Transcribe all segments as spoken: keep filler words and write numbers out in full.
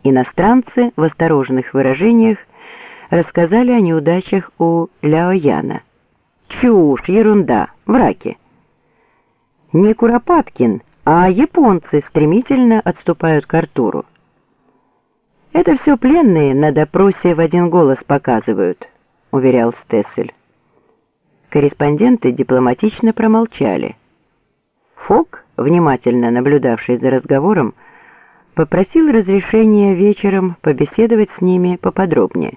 Иностранцы в осторожных выражениях рассказали о неудачах у Ляояна. Чушь, ерунда, враки. Не Куропаткин, а японцы стремительно отступают к Артуру. «Это все пленные на допросе в один голос показывают», — уверял Стессель. Корреспонденты дипломатично промолчали. Фок, внимательно наблюдавший за разговором, попросил разрешения вечером побеседовать с ними поподробнее.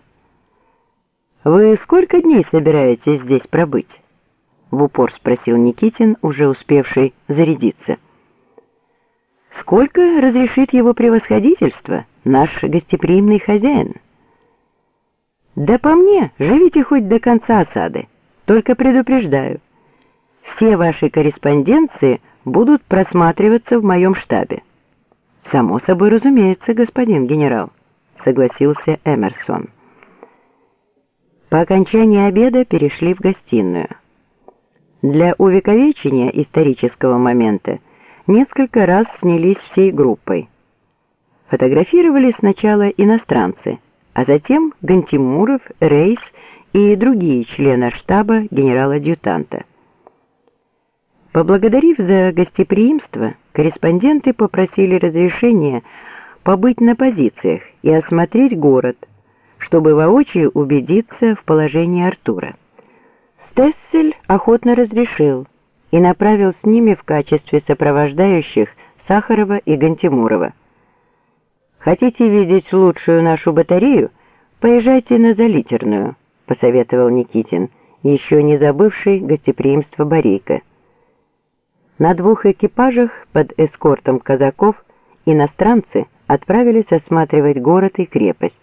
«Вы сколько дней собираетесь здесь пробыть?» — в упор спросил Никитин, уже успевший зарядиться. «Сколько разрешит его превосходительство, наш гостеприимный хозяин?» «Да по мне, живите хоть до конца осады, только предупреждаю, все ваши корреспонденции будут просматриваться в моем штабе». «Само собой разумеется, господин генерал», — согласился Эмерсон. По окончании обеда перешли в гостиную. Для увековечения исторического момента несколько раз снялись всей группой. Фотографировали сначала иностранцы, а затем Гантимуров, Рейс и другие члены штаба генерал-адъютанта. Поблагодарив за гостеприимство, корреспонденты попросили разрешения побыть на позициях и осмотреть город, чтобы воочию убедиться в положении Артура. Стессель охотно разрешил и направил с ними в качестве сопровождающих Сахарова и Гантимурова. «Хотите видеть лучшую нашу батарею? Поезжайте на Залитерную», — посоветовал Никитин, еще не забывший гостеприимство Борейко. На двух экипажах под эскортом казаков иностранцы отправились осматривать город и крепость.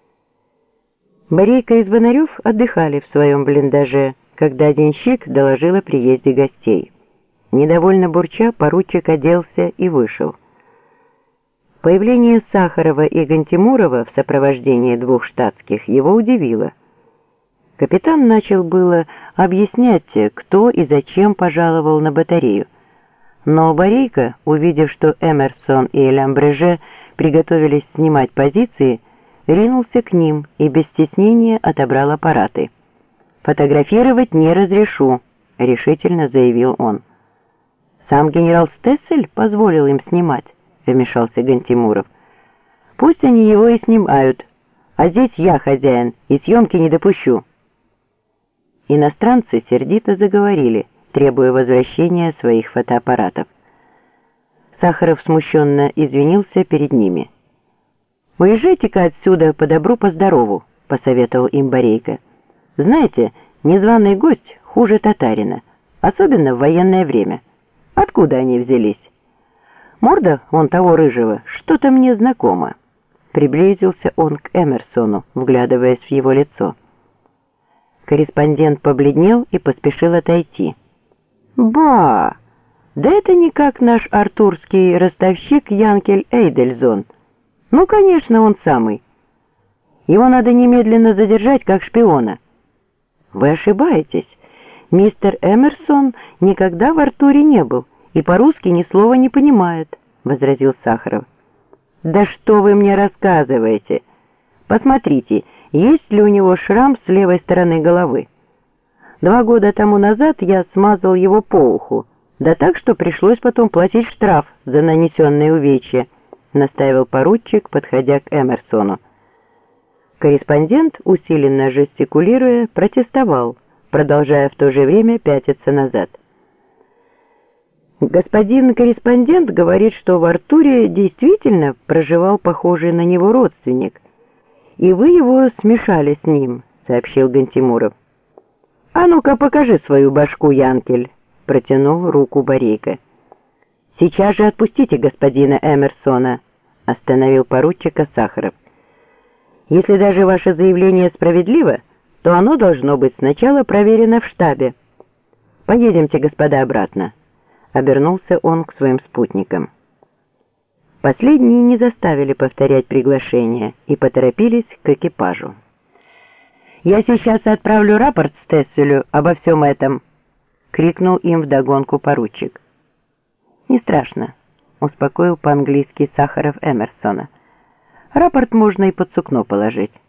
Борейко и Звонарев отдыхали в своем блиндаже, когда денщик доложил о приезде гостей. Недовольно бурча, поручик оделся и вышел. Появление Сахарова и Гантимурова в сопровождении двух штатских его удивило. Капитан начал было объяснять, кто и зачем пожаловал на батарею, но Борейко, увидев, что Эмерсон и Лямбреже приготовились снимать позиции, ринулся к ним и без стеснения отобрал аппараты. «Фотографировать не разрешу», — решительно заявил он. «Сам генерал Стессель позволил им снимать», — вмешался Гантимуров. «Пусть они его и снимают, а здесь я хозяин и съемки не допущу». Иностранцы сердито заговорили, требуя возвращения своих фотоаппаратов. Сахаров смущенно извинился перед ними. «Уезжайте-ка отсюда по добру, по здорову», — посоветовал им Борейко. «Знаете, незваный гость хуже татарина, особенно в военное время. Откуда они взялись? Морда вон того рыжего что-то мне знакомо». Приблизился он к Эмерсону, вглядываясь в его лицо. Корреспондент побледнел и поспешил отойти. «Ба! Да это никак наш артурский ростовщик Янкель Эйдельзон. Ну, конечно, он самый. Его надо немедленно задержать как шпиона». «Вы ошибаетесь. Мистер Эмерсон никогда в Артуре не был и по-русски ни слова не понимает», — возразил Сахаров. «Да что вы мне рассказываете? Посмотрите, есть ли у него шрам с левой стороны головы. Два года тому назад я смазал его по уху, да так, что пришлось потом платить штраф за нанесенные увечья», — настаивал поручик, подходя к Эмерсону. Корреспондент, усиленно жестикулируя, протестовал, продолжая в то же время пятиться назад. «Господин корреспондент говорит, что в Артуре действительно проживал похожий на него родственник, и вы его смешали с ним», — сообщил Гантимуров. «А ну-ка покажи свою башку, Янкель», — протянул руку Борейко. «Сейчас же отпустите господина Эмерсона», — остановил поручика Сахаров. «Если даже ваше заявление справедливо, то оно должно быть сначала проверено в штабе. Поедемте, господа, обратно», — обернулся он к своим спутникам. Последние не заставили повторять приглашение и поторопились к экипажу. «Я сейчас отправлю рапорт Стесселю обо всем этом», — крикнул им вдогонку поручик. «Не страшно», — успокоил по-английски Сахаров Эмерсона. Рапорт можно и под сукно положить.